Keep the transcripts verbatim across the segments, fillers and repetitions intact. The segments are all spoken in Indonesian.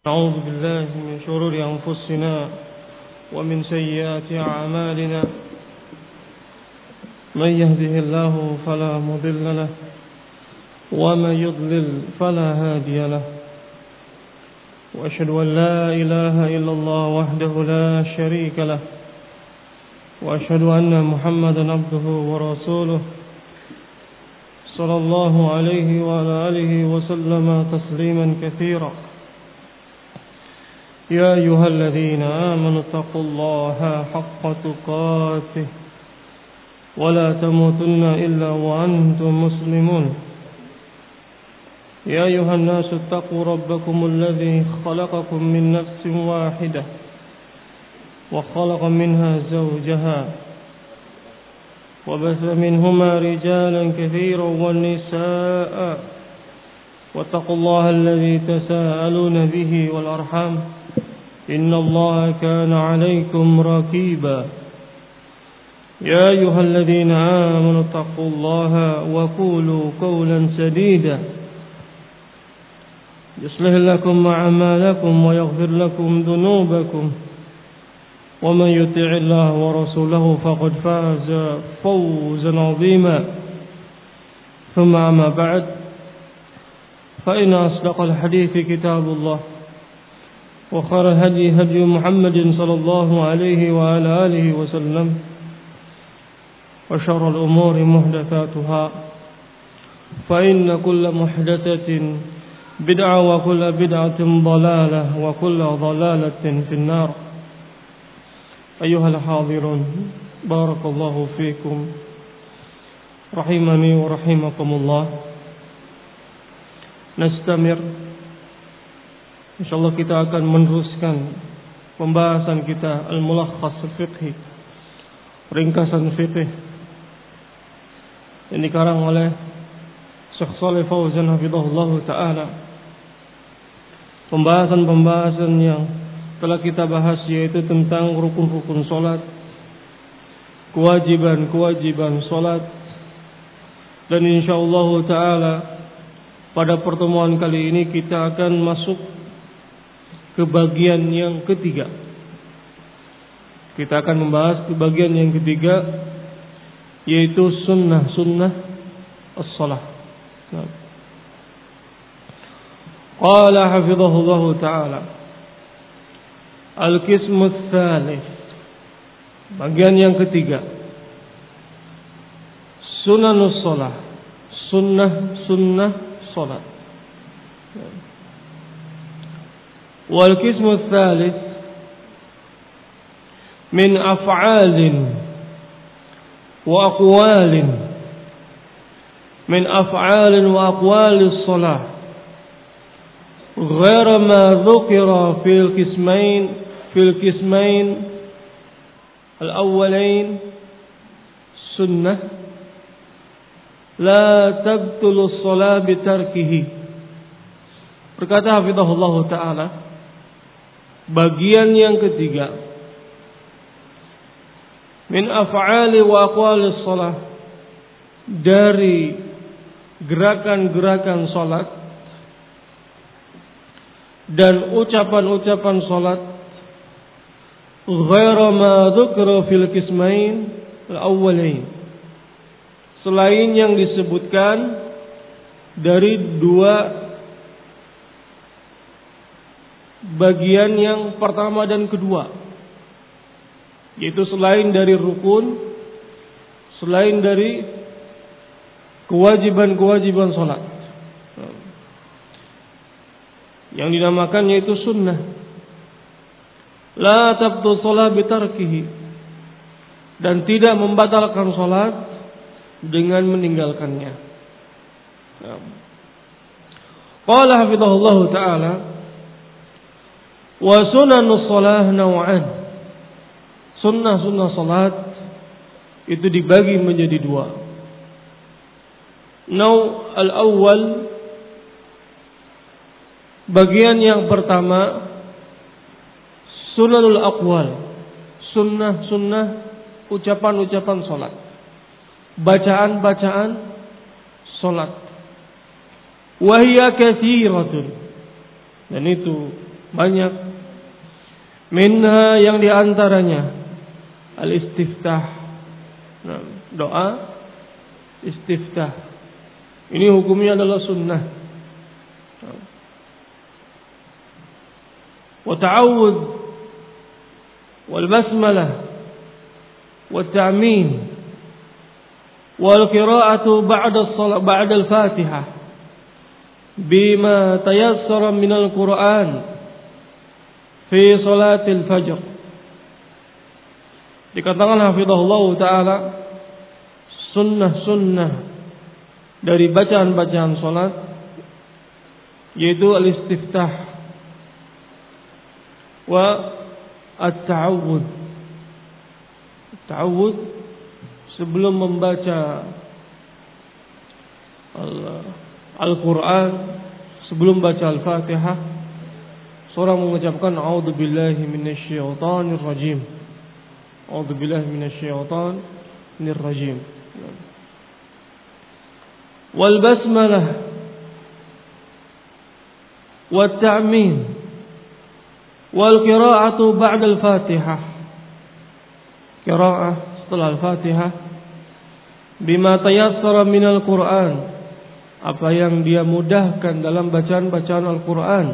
أعوذ بالله من شرور أنفسنا ومن سيئات أعمالنا من يهده الله فلا مضل له ومن يضلل فلا هادي له وأشهد أن لا إله إلا الله وحده لا شريك له وأشهد أن محمدا عبده ورسوله صلى الله عليه وعلى آله وسلم تسليما كثيرا يا أيها الذين آمنوا اتقوا الله حق تقاته ولا تموتن إلا وأنتم مسلمون يا أيها الناس اتقوا ربكم الذي خلقكم من نفس واحدة وخلق منها زوجها وبث منهما رجالا كثيرا والنساء واتقوا الله الذي تساءلون به والأرحام إن الله كان عليكم رقيبا يا أيها الذين آمنوا اتقوا الله وقولوا قولا سديدا يصلح لكم أعمالكم ويغفر لكم ذنوبكم ومن يطع الله ورسوله فقد فاز فوزا عظيما ثم أما بعد فإن أصدق الحديث كتاب الله وخير الهدي هدي محمد صلى الله عليه وعلى آله وسلم وشر الأمور محدثاتها فإن كل محدثة بدعة وكل بدعة ضلالة وكل ضلالة في النار. أيها الحاضرون بارك الله فيكم رحمني ورحمكم الله. Nastamir, insyaallah kita akan meneruskan pembahasan kita Al-Mulakhas Fiqhi, ringkasan fiqh yang dikarang oleh Syekh Shalih Fauzan hafizahullah taala. Pembahasan-pembahasan yang telah kita bahas yaitu tentang rukun-rukun salat, kewajiban-kewajiban salat, dan insyaallah taala pada pertemuan kali ini kita akan masuk ke bagian yang ketiga. Kita akan membahas ke bagian yang ketiga, yaitu sunnah-sunnah as-salah. Qala hafizahullah ta'ala al-qismu ats-tsalits, bagian yang ketiga, sunanus salah, sunnah-sunnah salat. Wal qismu tsalits min af'alin wa aqwalin min af'alin wa aqwalis salah غير ما ذكر في القسمين في القسمين الأولين سنة la tabtulu shalah bitarkihi. Berkata hafizahullah taala, bagian yang ketiga min af'ali wa aqwalis shalah, dari gerakan-gerakan salat dan ucapan-ucapan salat, ghaira ma dzukira fil qismain al-awwalain, selain yang disebutkan dari dua bagian yang pertama dan kedua, yaitu selain dari rukun, selain dari kewajiban-kewajiban salat, yang dinamakan yaitu sunnah. La tabtu shalah bitarkihi, dan tidak membatalkan salat dengan meninggalkannya. Qala hafizahullah taala wa sunanus shalah naw'an. Sunnah-sunnah salat itu dibagi menjadi dua. Naw' al-awwal, bagian yang pertama, sunanul aqwal, sunnah-sunnah ucapan-ucapan salat, bacaan-bacaan salat. Wahia katsiratun, dan itu banyak. Minha, yang diantaranya al-istiftah, nah, doa istiftah. Ini hukumnya adalah sunnah. Wa ta'awudz wal basmalah wa ta'min wal qira'atu ba'da as-salat ba'da al-Fatihah bima tayassara min al-Qur'an fi salatil fajr. Dikatakan hafizahullah taala, sunnah-sunnah dari bacaan-bacaan salat yaitu al-istiftah wa at-ta'awudz. Ta'awudz sebelum membaca Al-Quran, sebelum baca Al-Fatihah, seorang mengucapkan a'udzubillahi minasyaitonir rajim. A'udzubillahi minasyaitonir rajim. Wal basmalah wat ta'min wal qira'atu ba'da al-Fatihah. Qira'ah setelah Al-Fatihah bima tayassara minal Qur'an, apa yang dia mudahkan dalam bacaan-bacaan Al-Quran.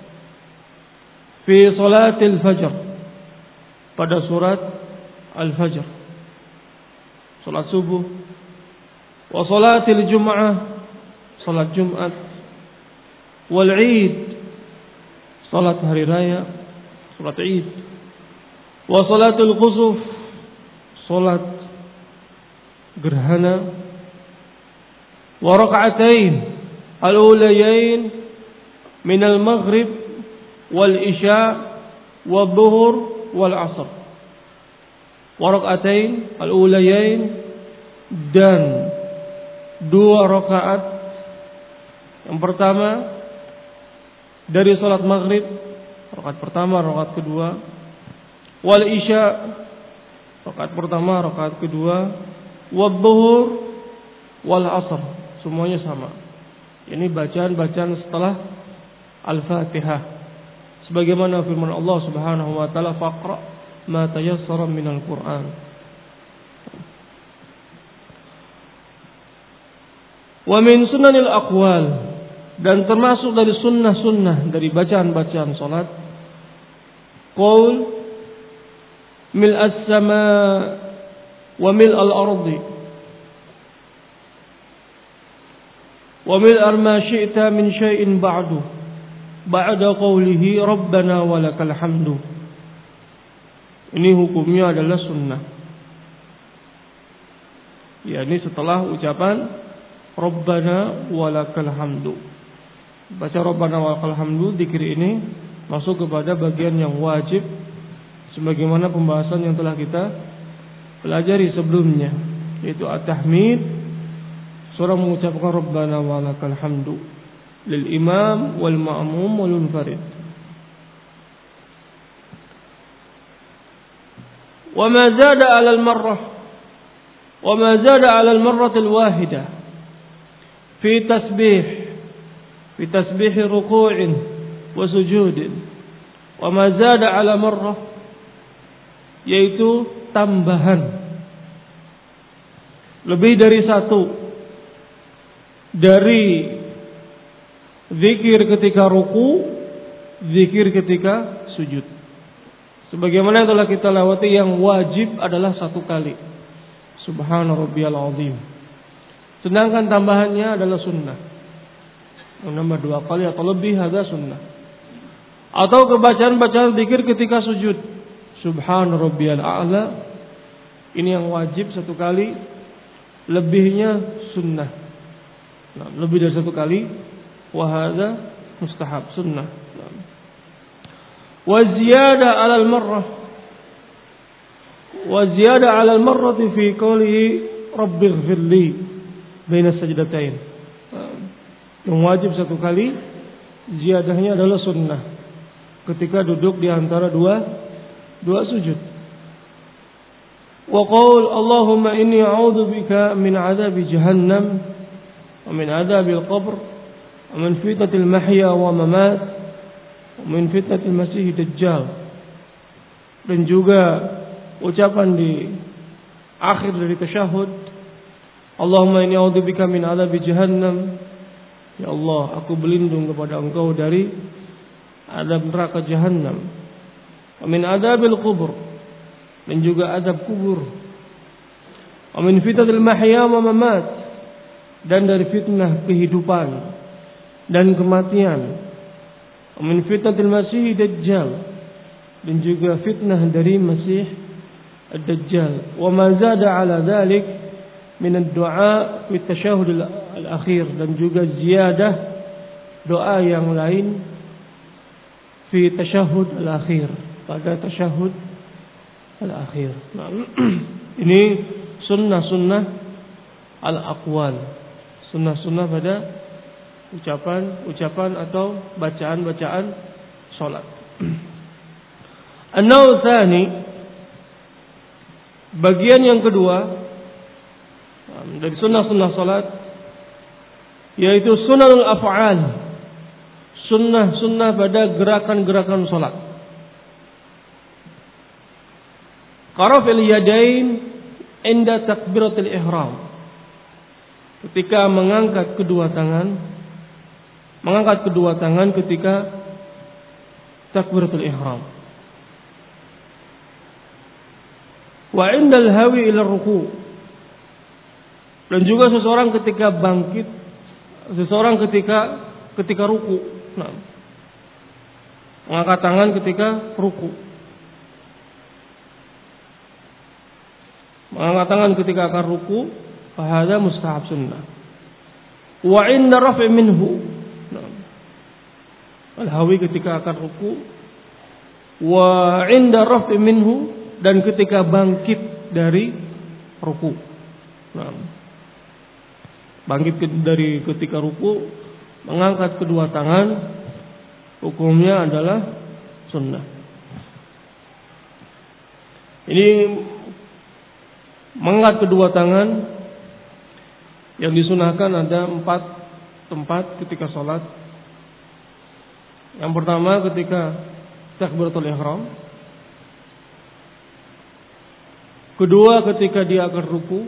Fi salatil fajr, pada surat Al-Fajr, salat subuh. Wa salatil jum'ah, salat Jumat. Wal 'id, salat hari raya, salat Id. Wa salatul khusuf, salat gerhana. Wa raka'atain al-ulayain min al-maghrib wal isya wa dhuhur wal asr. Wa raka'atain al-ulayain, dan dua rakaat yang pertama dari salat maghrib, rakaat pertama, rakaat kedua. Wal isya, rakaat pertama, rakaat kedua. Wa dhuhur wal asr, semuanya sama. Ini bacaan-bacaan setelah Al-Fatihah. Sebagaimana firman Allah Subhanahu wa taala, faqra ma tayassara minal Qur'an. Wa min sunanil aqwal, dan termasuk dari sunnah-sunnah dari bacaan-bacaan salat, qaul mil as-sama wa mil al-ardi wa mil ma syi'ta min syai'in ba'du ba'da qawlihi rabbana walakal hamdu. Ini hukumnya adalah sunnah. Ya, ini setelah ucapan rabbana walakal hamdu. Baca rabbana walakal hamdu, zikir ini masuk kepada bagian yang wajib, sebagaimana pembahasan yang telah kita pelajari sebelumnya, yaitu at-tahmid. Seorang mengucapkan rabbana walakal hamdu lil imam wal ma'mum wal munfarid. Wa ma zada 'ala al-marrah wa ma zada 'ala al-marrah al-wahidah fi tasbih fi tasbih ruku'in wa sujudin. Wa ma zada 'ala marrah, yaitu tambahan lebih dari satu dari zikir ketika ruku, zikir ketika sujud. Sebagaimana telah kita lewati, yang wajib adalah satu kali, subhana rabbiyal azim. Sedangkan tambahannya adalah sunnah. Menambah dua kali atau lebih ada sunnah. Atau kebacaan-bacaan zikir ketika sujud, subhana rabbiyal a'la, ini yang wajib satu kali, lebihnya sunnah. Nah, lebih dari satu kali, wa hadza mustahab, sunnah. Nah. Wa ziyada 'ala al-marrah wa ziyada 'ala al-marrah fi qawlihi rabbighfirli baina sajdatain. Yang wajib satu kali, ziyadahnya adalah sunnah ketika duduk di antara dua dua sujud. Wa qaul Allahumma inni a'udzu bika min 'adzabi jahannam wa min 'adzabil qabr wa min fitnatil mahya wa mamat wa min fitnatil masih dajjal, dan juga ucapan di akhir dari tasyahud, Allahumma inni a'udzubika min adzabi jahannam, ya Allah, aku berlindung kepada Engkau dari azab neraka jahannam, wa min adzabil kubur, dan juga azab kubur, wa min fitnatil mahya wa mamat, dan dari fitnah kehidupan dan kematian, wa min fitnatil masih dajjal, dan juga fitnah dari Masih ad-Dajjal, wa ma zada ala dzalik min ad-du'a fi tasyahud al-akhir, dan juga ziyadah doa yang lain fi tasyahud al-akhir, pada tasyahud al-akhir. Nah, ini sunnah-sunnah al-aqwal, sunnah-sunnah pada ucapan-ucapan atau bacaan-bacaan salat. An-naw tsani, bagian yang kedua dari sunnah-sunnah salat, yaitu sunnahul af'al, sunnah-sunnah pada gerakan-gerakan salat. Qarafil yadain inda takbiratul ihram, ketika mengangkat kedua tangan, mengangkat kedua tangan ketika takbiratul ihram. Wa indal hawi ila ruku', dan juga seseorang ketika bangkit, seseorang ketika ketika ruku, nah, mengangkat tangan ketika ruku, mengangkat tangan ketika akan ruku, fahada mustahab sunnah. Wa inda raf'i minhu, nah, al-hawi ketika akan ruku, wa inda raf'i minhu, dan ketika bangkit dari ruku. Nah, bangkit dari ketika ruku, mengangkat kedua tangan, hukumnya adalah sunnah. Ini mengangkat kedua tangan yang disunahkan ada empat tempat ketika sholat. Yang pertama ketika takbiratul ihram, kedua ketika dia akan ruku,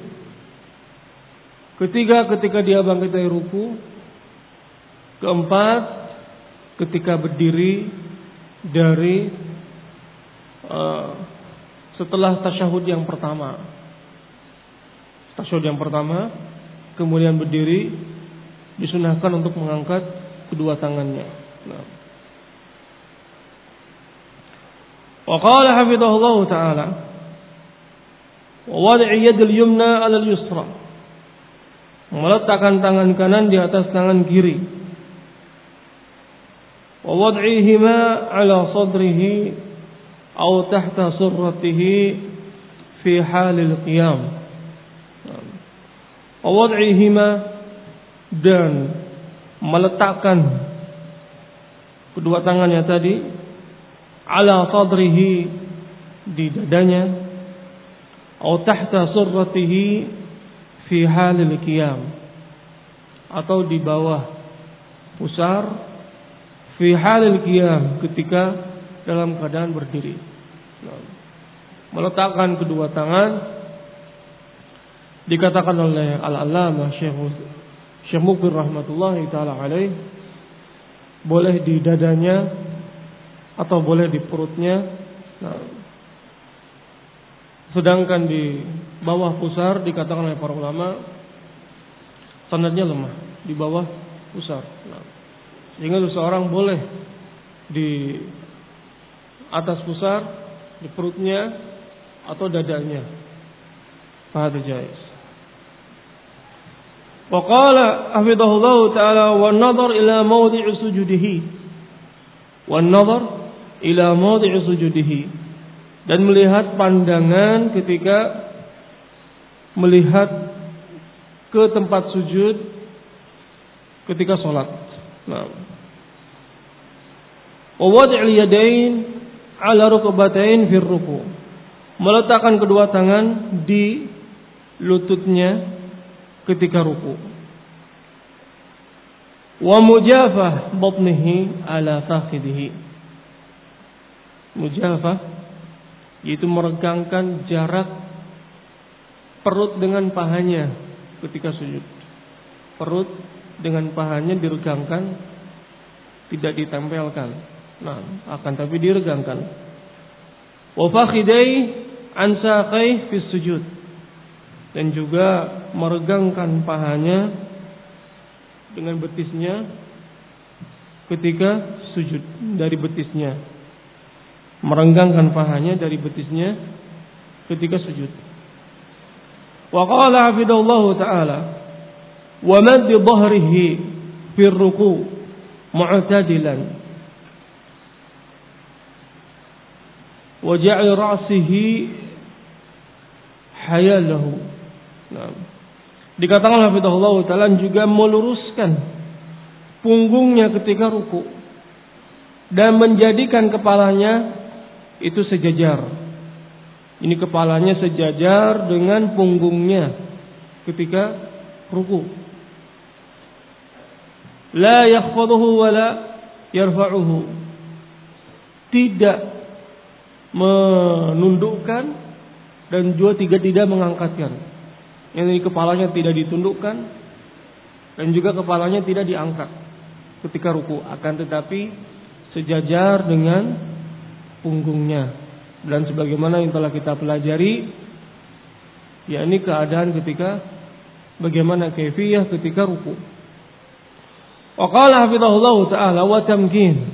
ketiga ketika dia bangkit dari ruku, keempat ketika berdiri dari uh, setelah tasyahud yang pertama. Tasyahud yang pertama, kemudian berdiri, disunahkan untuk mengangkat kedua tangannya. Nah. Wa qala hafizahullah ta'ala, wa wad'i yadil yumna 'ala al-yusra, meletakkan tangan kanan di atas tangan kiri. Wa wad'ihima 'ala sadrihi aw tahta surratihi fi halil qiyam. Wa wad'ihima, dan meletakkan kedua tangannya tadi 'ala sadrihi, di dadanya, atau tahta surratihi fi halil qiyam, atau di bawah pusar, fi halil qiyam, ketika dalam keadaan berdiri. Meletakkan kedua tangan dikatakan oleh Al-Allamah Syekh Syekh Mukbil rahmatullahi taala alaih, boleh di dadanya atau boleh di perutnya. Nah, sedangkan di bawah pusar dikatakan oleh para ulama sanadnya lemah, di bawah pusar. Nah, sehingga seseorang boleh di atas pusar, di perutnya atau dadanya. Fahad jaiz. Wa qala hafizahullah ta'ala, wan nadhar ila mawdi'i sujudihi, wan nadhar ila mawdi'i sujudihi, dan melihat pandangan ketika melihat ke tempat sujud ketika sholat. Nah, wa wad'il yadain 'ala rukbatain fi ruku', meletakkan kedua tangan di lututnya ketika ruku. Wa mujafah batnihi 'ala fakhidihi, Mujafah, yaitu meregangkan jarak perut dengan pahanya ketika sujud. Perut dengan pahanya diregangkan, tidak ditempelkan. Nah, akan tapi diregangkan. Wa fakhidai an saqai fi sujud. Dan juga meregangkan pahanya dengan betisnya ketika sujud, dari betisnya. Merenggangkan pahanya dari betisnya ketika sujud. Wa qala hafidallahu ta'ala wa madd dhahrihi fi ruku' mu'tadilan wa ja'i ra'sihi hayalahu. Nah, dikatakan hafidallahu ta'ala juga meluruskan punggungnya ketika ruku dan menjadikan kepalanya itu sejajar. Ini kepalanya sejajar dengan punggungnya ketika ruku. La yakhfaduhu wa la yarfa'uhu. Tidak menundukkan dan juga tidak tidak mengangkatkan. Yang ini kepalanya tidak ditundukkan dan juga kepalanya tidak diangkat ketika ruku, akan tetapi sejajar dengan punggungnya. Dan sebagaimana yang telah kita pelajari, yakni keadaan ketika bagaimana kaifiyah ketika ruku. Wa qala hafizahullah ta'ala wa tamkin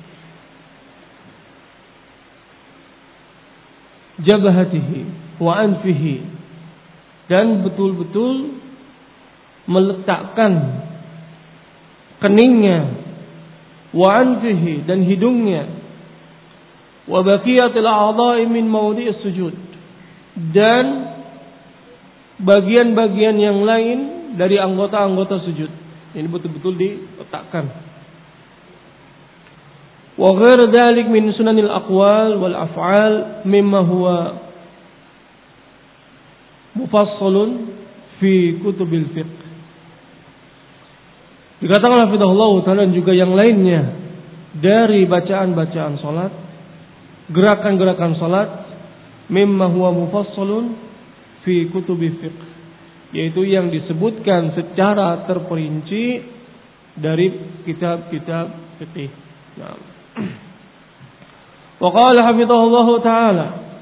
jabhatihi wa anfihi, dan betul-betul meletakkan keningnya, wa anfihi, dan hidungnya, wa baqiyatil a'dha'i min mawdi'is sujud, dan bagian-bagian yang lain dari anggota-anggota sujud. Ini betul-betul diletakkan. Wa ghair dzalik min sunanil aqwal wal af'al mimma huwa mufassalun fi kutubil fiqh. Dikatakan hafizahullah ta'ala juga yang lainnya dari bacaan-bacaan salat, gerakan-gerakan salat, mimma huwa mufassalun fi kutubil fiqh, yaitu yang disebutkan secara terperinci dari kitab-kitab fikih. Nah. Wa qala hafizahullah ta'ala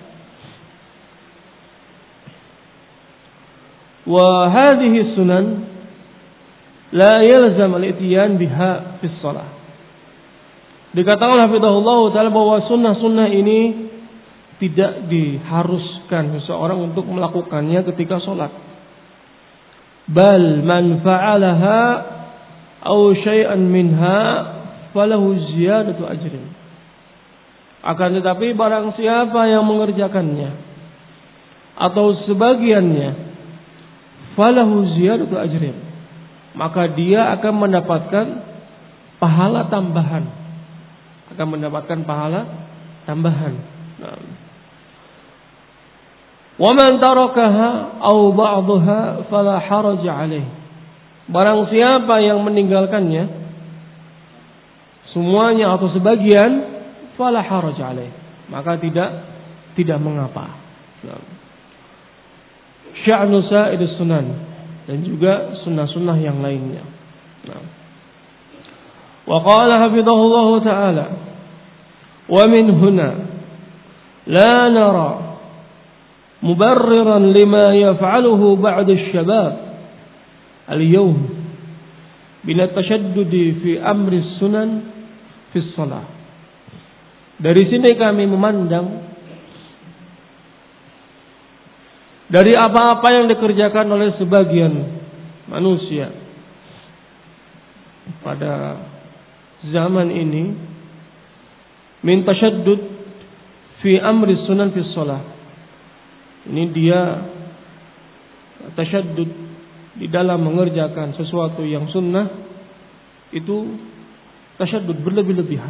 wa hadhihi sunan la yalzam al-ityan biha fi shalah. Dikatakan hafizahullah ta'ala bahwa sunnah-sunnah ini tidak diharuskan seseorang untuk melakukannya ketika sholat. Bal man fa'alaha aw syai'an minha falahu ziyadatu ajrin. Akan tetapi barang siapa yang mengerjakannya atau sebagiannya, falahu ziyadatu ajrin, maka dia akan mendapatkan pahala tambahan. Akan mendapatkan pahala tambahan. Nah. Wa man tarakaha aw ba'daha fala haraja alaih. Barang siapa yang meninggalkannya semuanya atau sebagian, fala haraja alaih, maka tidak tidak mengapa. Nah. Sya'nu sa'idus sunan, dan juga sunnah-sunnah yang lainnya. Nah. Wa qala hafizahullah ta'ala wa min huna la nara mubarriran lima yaf'aluhu ba'da asy-syabab al-yawm bin at-tashaddud fi amri sunan fi shalah. Dari sini kami memandang dari apa-apa yang dikerjakan oleh sebagian manusia pada zaman ini, min tashaddud fi amri sunan fi shalah. Ini dia tashaddud di dalam mengerjakan sesuatu yang sunnah, itu tashaddud berlebih-lebihan.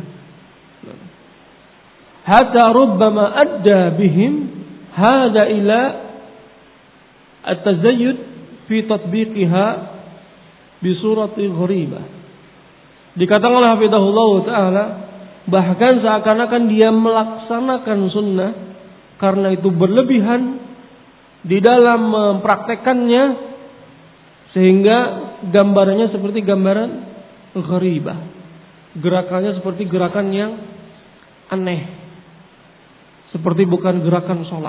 Hatta rubbama adda bihim hada ila at-tazayyud fi tatbiqiha bi surati gharibah. Dikatakan oleh hafizahullah ta'ala bahkan seakan-akan dia melaksanakan sunnah, karena itu berlebihan di dalam mempraktekannya, sehingga gambarannya seperti gambaran gharibah, gerakannya seperti gerakan yang aneh, seperti bukan gerakan sholat.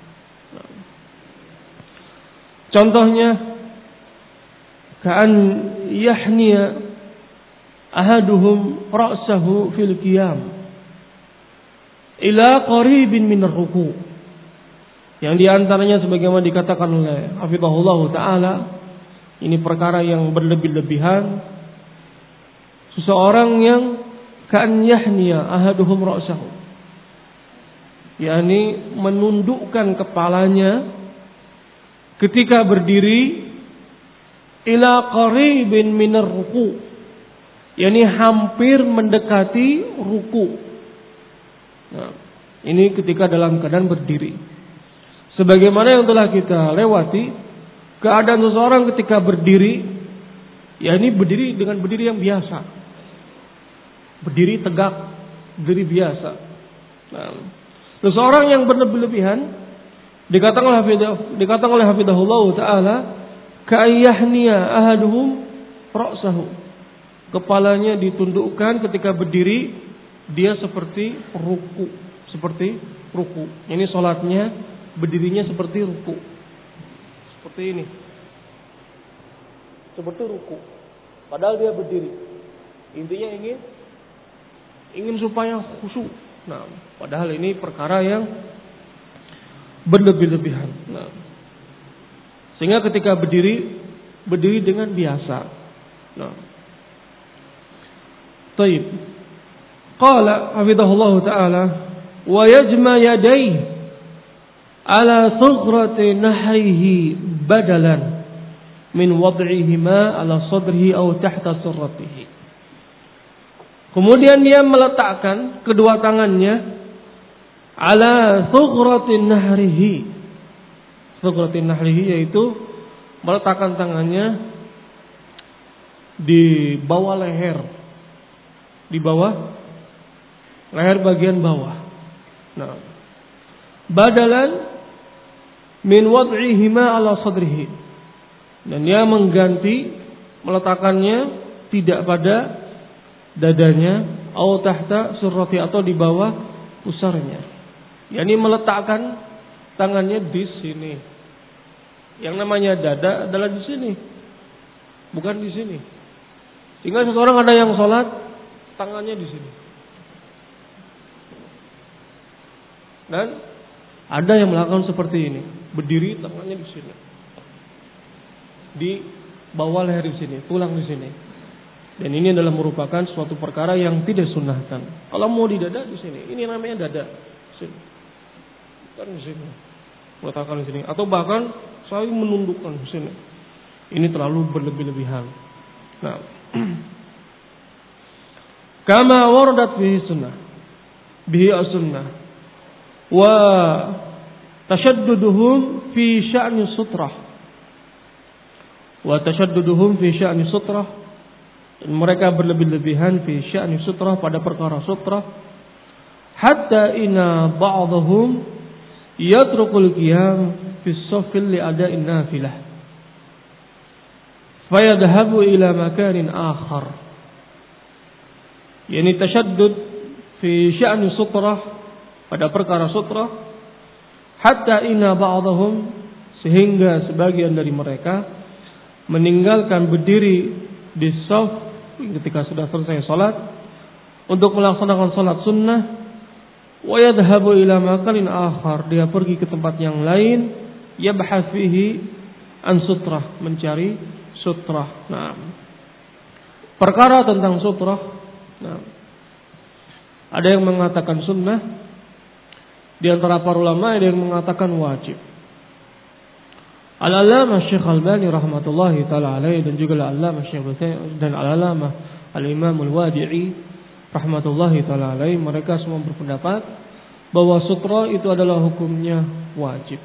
Contohnya, ka'an yahniya ahaduhum ra'sahu fil qiyam ila qaribin minar ruku'. Yang diantaranya sebagaimana dikatakan oleh hafizahullah ta'ala, ini perkara yang berlebih-lebihan. Seseorang yang ka'an yahniya ahaduhum ra'sahu, yakni menundukkan kepalanya ketika berdiri ila qaribin minar ruku', yakni hampir mendekati ruku'. Nah, ini ketika dalam keadaan berdiri. Sebagaimana yang telah kita lewati, keadaan seseorang ketika berdiri, ya ini berdiri dengan berdiri yang biasa, berdiri tegak, berdiri biasa. Nah, seseorang yang berlebihan, dikatakan oleh dikatakan oleh hafizahullah taala, ka'ayyahniya ahaduhum ra'sahu, kepalanya ditundukkan ketika berdiri, dia seperti ruku, seperti ruku. Ini salatnya berdirinya seperti ruku, seperti ini, seperti ruku. Padahal dia berdiri. Intinya ingin ingin supaya khusyuk. Nah, padahal ini perkara yang berlebih-lebihan. Nah, sehingga ketika berdiri, berdiri dengan biasa. Nah, taib. Qala hafizahullah ta'ala, wa yajma yadayhi ala thughrati nahrihi badalan min wad'ihima ala sadrihi aw tahta surratihi. Kemudian dia meletakkan kedua tangannya ala thughrati nahrihi. Thughrati nahrihi yaitu meletakkan tangannya di bawah leher, di bawah leher bagian bawah. Nah, badalan min wad'ihima ala sadrihi, dan dia mengganti meletakkannya tidak pada dadanya, atau tahta surrati, atau di bawah pusarnya. yakni meletakkan tangannya di sini. Yang namanya dada adalah di sini, bukan di sini. Sehingga seseorang ada yang sholat tangannya di sini, dan ada yang melakukan seperti ini, berdiri tangannya di sini, di bawah leher di sini, tulang di sini. Dan ini adalah merupakan suatu perkara yang tidak sunnahkan. Kalau mau di dada di sini, ini namanya dada, sini, bukan di sini, meletakkan di sini, atau bahkan saling menundukkan di sini. Ini terlalu berlebih-lebihan. Nah, kama waradat bihi sunnah, bihi as-sunnah, wa tashadduduhum fi sya'ni sutrah, wa tashadduduhum fi sya'ni sutrah, mereka berlebih-lebihan fi sya'ni sutrah, pada perkara sutrah, hatta inna ba'dahum yatrukul qiyam fi as-saffil li ada'in nafilah fayadhabu ila makanin akhar. Yani tashaddud fi sya'ni sutrah, pada perkara sutrah, hatta inna ba'dahum, sehingga sebagian dari mereka meninggalkan berdiri di shaf ketika sudah selesai salat untuk melaksanakan salat sunnah, wa yadhhabu ila makanin akhar, dia pergi ke tempat yang lain, yabhath fihi an sutrah, mencari sutrah. Nah, perkara tentang sutrah, nah, ada yang mengatakan sunnah, di antara para ulama ada yang mengatakan wajib. Al-Allamah Syekh Albani rahmatullahi taala alaihi, dan juga Al-Allamah Syekh Utsaimin dan Al-Allamah Al-Imam Al-Wadi'i rahmatullahi taala alaihi, mereka semua berpendapat bahwa sutra itu adalah hukumnya wajib.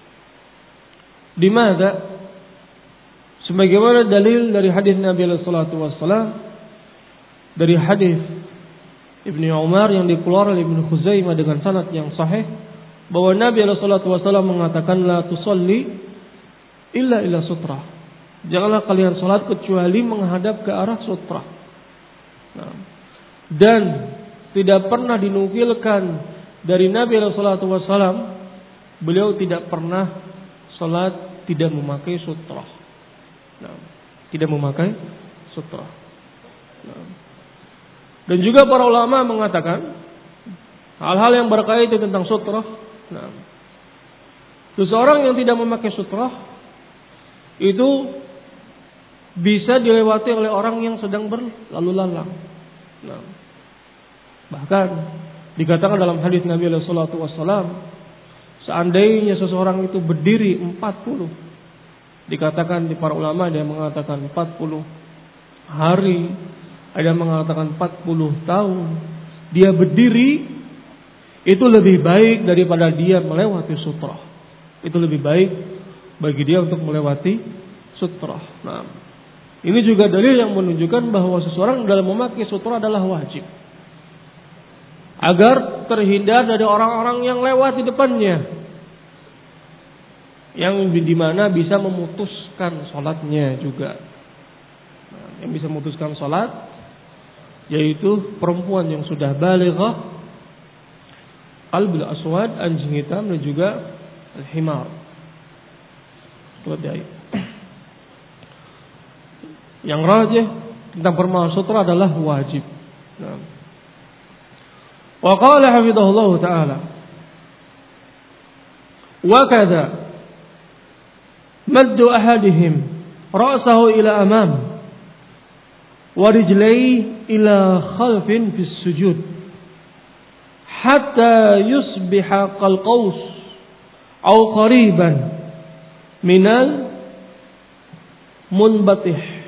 Di mana? Sebagaimana dalil dari hadis Nabi sallallahu alaihi wasallam, dari hadis Ibnu Umar yang dikeluarkan oleh Ibnu Khuzaimah dengan sanad yang sahih bahwa Nabi alaihi salatu wasallam mengatakan la tusalli illa ila sutra. Janganlah kalian salat kecuali menghadap ke arah sutra. Nah, dan tidak pernah dinukilkan dari Nabi alaihi salatu wasallam beliau tidak pernah salat tidak memakai sutra. Nah, tidak memakai sutra. Nah, dan juga para ulama mengatakan hal-hal yang berkaitan tentang sutra. Nah, seseorang yang tidak memakai sutra itu bisa dilewati oleh orang yang sedang berlalu lalang. Nah, bahkan dikatakan dalam hadis Nabi sallallahu alaihi wasallam, seandainya seseorang itu berdiri empat puluh, dikatakan di para ulama ada yang mengatakan empat puluh hari, ada yang mengatakan empat puluh tahun, dia berdiri itu lebih baik daripada dia melewati sutra. Itu lebih baik bagi dia untuk melewati sutra. Nah, ini juga dalil yang menunjukkan bahwa seseorang dalam memakai sutra adalah wajib, agar terhindar dari orang-orang yang lewat di depannya, yang dimana bisa memutuskan sholatnya juga. Nah, yang bisa memutuskan sholat yaitu perempuan yang sudah balighah, qalbul aswad, anjing hitam, dan juga al-himar, keledai. Yang rajih tentang permasalahan sutra adalah wajib. Nah. Wa qala hafizahullah ta'ala wa kadza maddu ahadihim ra'sahu ila amam wa rijlaihi ila khalfin fi sujud hatta yusbiha qal qaus aw qariban minal munbatih.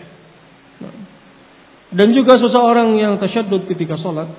Dan juga seseorang yang tasyaddud ketika salat,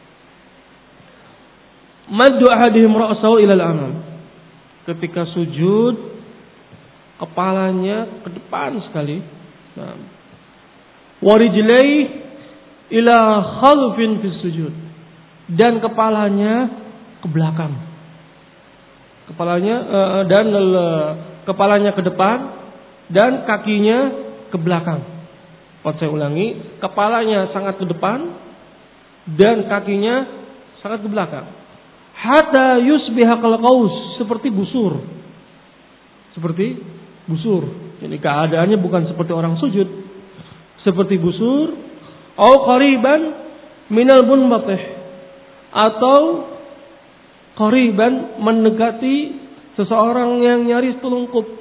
maddu ahadihim ra'sahu ila al-amam, ketika sujud kepalanya ke depan sekali, nah, wa rijlaihi ila khalfin fi sujud, dan kepalanya ke belakang. Kepalanya uh, dan uh, kepalanya ke depan dan kakinya ke belakang. Kalau saya ulangi, kepalanya sangat ke depan dan kakinya sangat ke belakang. Hatta yusbiha kal qaus, seperti busur. Seperti busur. Jadi keadaannya bukan seperti orang sujud, seperti busur. Au qariban minal bunbatih, atau qariban mendekati seseorang yang nyaris telungkup.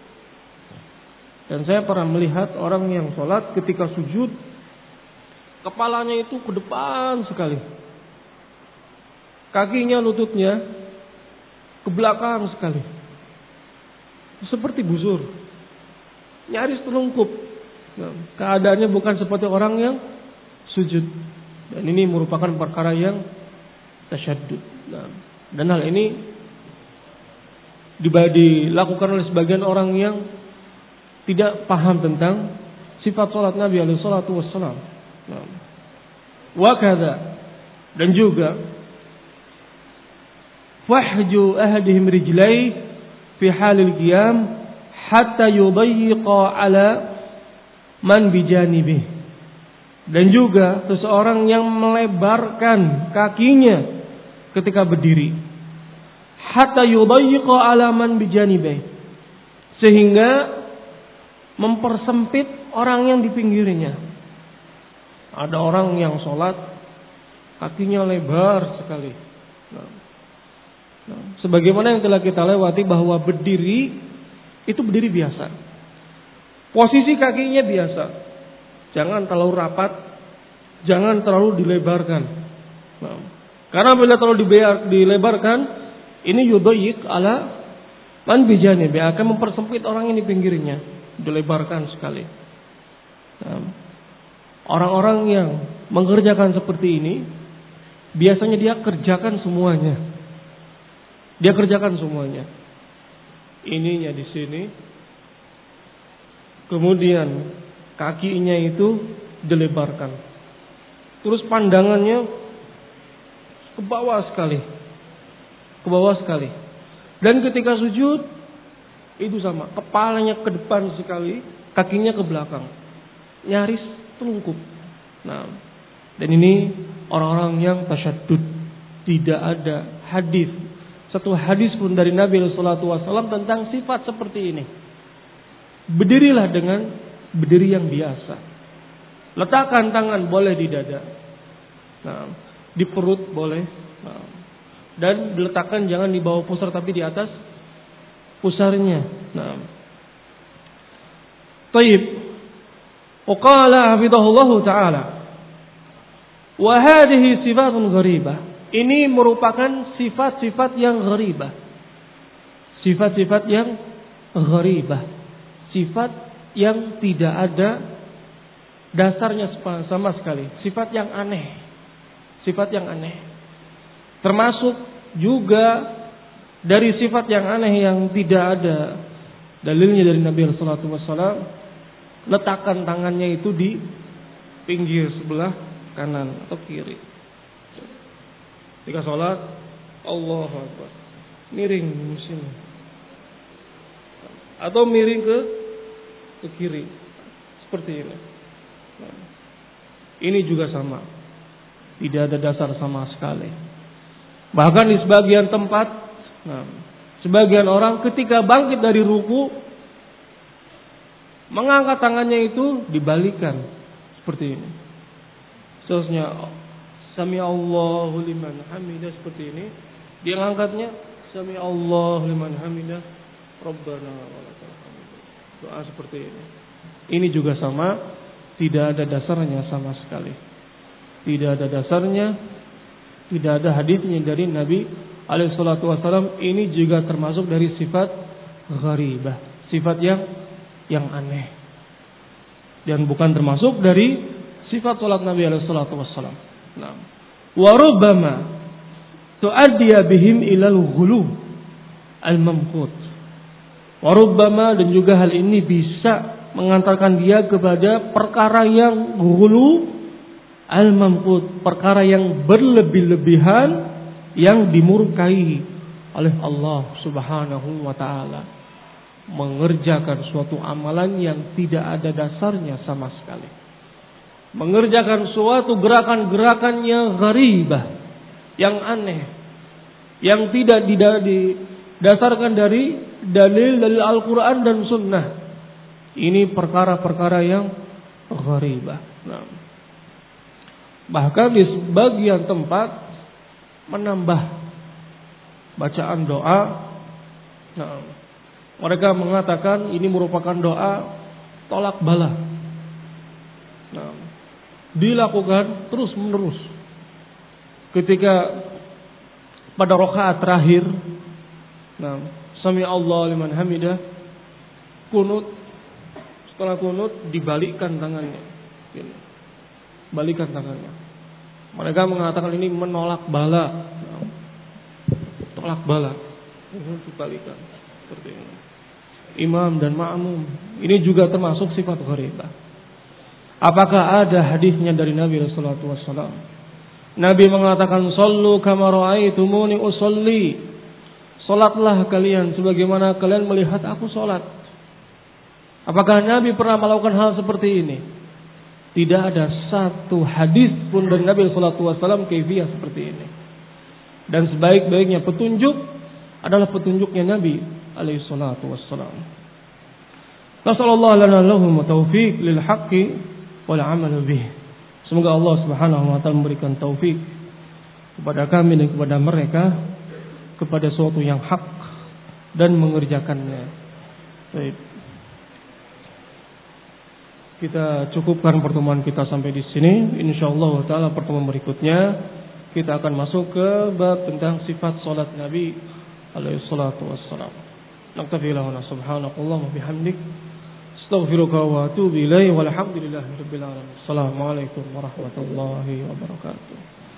Dan saya pernah melihat orang yang sholat ketika sujud, kepalanya itu ke depan sekali, kakinya, lututnya ke belakang sekali, seperti busur, nyaris telungkup. Nah, keadaannya bukan seperti orang yang sujud. Dan ini merupakan perkara yang tasyaddud. Nah, dan hal ini dilakukan oleh sebagian orang yang tidak paham tentang sifat salat Nabi alaihi salatu wassalam. Nah, wa kadza, dan juga fahju ahadihim rijlai fi halil qiyam hatta yudayyiqa ala man bijanibih. Dan juga seseorang yang melebarkan kakinya ketika berdiri, hatta yudayyiqa ala man bijanibih, sehingga mempersempit orang yang di pinggirnya. Ada orang yang sholat kakinya lebar sekali. Nah, nah, sebagaimana yang telah kita lewati bahwa berdiri itu berdiri biasa, posisi kakinya biasa, jangan terlalu rapat, jangan terlalu dilebarkan. Nah, karena bila terlalu dilebarkan, ini yudayyiq ala man bijanibi, akan mempersempit orang yang di pinggirnya, dilebarkan sekali. Nah, orang-orang yang mengerjakan seperti ini biasanya dia kerjakan semuanya. Dia kerjakan semuanya. Ininya di sini, kemudian kakinya itu dilebarkan, terus pandangannya ke bawah sekali. Ke bawah sekali. Dan ketika sujud itu sama, kepalanya ke depan sekali, kakinya ke belakang. Nyaris telungkup. Nah, dan ini orang-orang yang tasyaddud. Tidak ada hadis, satu hadis pun dari Nabi sallallahu alaihi wasallam tentang sifat seperti ini. Berdirilah dengan berdiri yang biasa. Letakkan tangan boleh di dada. Nah, di perut boleh. Nah, dan diletakkan jangan di bawah pusar tapi di atas pusarnya. Nah. Taib. Waqala hafidhahullahu ta'ala. Wa hadhihi sifatun gharibah. Ini merupakan sifat-sifat yang gharibah. Sifat-sifat yang gharibah. Sifat yang tidak ada dasarnya sama sekali. Sifat yang aneh. Sifat yang aneh. Termasuk juga dari sifat yang aneh yang tidak ada dalilnya dari Nabi sallallahu alaihi wasallam, letakkan tangannya itu di pinggir sebelah kanan atau kiri. Ketika sholat, Allahu Akbar, miring di sini, atau miring ke ke kiri, seperti ini. Nah, ini juga sama, tidak ada dasar sama sekali. Bahkan di sebagian tempat, nah, sebagian orang ketika bangkit dari ruku, mengangkat tangannya itu dibalikan seperti ini. Seterusnya, Sami Allahu liman hamidah, seperti ini. Dia ngangkatnya Sami Allahu liman hamidah, Rabbana walakal hamd. Doa seperti ini. Ini juga sama, tidak ada dasarnya sama sekali. Tidak ada dasarnya, tidak ada hadisnya dari Nabi alaihi salatu wasallam. Ini juga termasuk dari sifat gharibah, sifat yang yang aneh, dan bukan termasuk dari sifat salat Nabi alaihi salatu wasallam. Nah, wa rubbama tuaddiya bihim ilal ghulu al-mamqut. Wa rubbama, dan juga hal ini bisa mengantarkan dia kepada perkara yang ghulu al-mamqut, perkara yang berlebih-lebihan yang dimurkai oleh Allah Subhanahu wa taala, mengerjakan suatu amalan yang tidak ada dasarnya sama sekali, mengerjakan suatu gerakan-gerakan yang gharibah, yang aneh, yang tidak didasarkan dari dalil dari Al-Quran dan Sunnah. Ini perkara-perkara yang gharibah. Nah, bahkan di sebagian tempat menambah bacaan doa. Nah, mereka mengatakan ini merupakan doa tolak bala. Nah, dilakukan terus menerus. Ketika pada rakaat terakhir, nah, Sami Allah liman hamidah, kunut, setelah kunut dibalikkan tangannya, ini, balikan tangannya. Mereka mengatakan ini menolak bala, nah, tolak bala, dibalikan seperti ini. Imam dan ma'mum, ini juga termasuk sifat gharibah. Apakah ada hadisnya dari Nabi sallallahu alaihi wasallam? Nabi mengatakan, "Shallu kama ra'aitumuni usolli." Salatlah kalian sebagaimana kalian melihat aku salat. Apakah Nabi pernah melakukan hal seperti ini? Tidak ada satu hadis pun dari Nabi sallallahu alaihi wasallam kaifiyah seperti ini. Dan sebaik-baiknya petunjuk adalah petunjuknya Nabi alaihi salatu wassalam. Nasallallahu lana lahum taufiq lil haqqi wal amal bih. Semoga Allah Subhanahu wa taala memberikan taufik kepada kami dan kepada mereka kepada sesuatu yang hak dan mengerjakannya. Baik. Kita cukupkan pertemuan kita sampai di sini. Insyaallah taala pertemuan berikutnya kita akan masuk ke bab tentang sifat salat Nabi alaihi salatu wassalam. Naktafi lahuna subhanakallah wa bihamdik, astaghfiruka wa atubu ilaik, walhamdulillahi rabbil alamin. Assalamualaikum warahmatullahi wabarakatuh.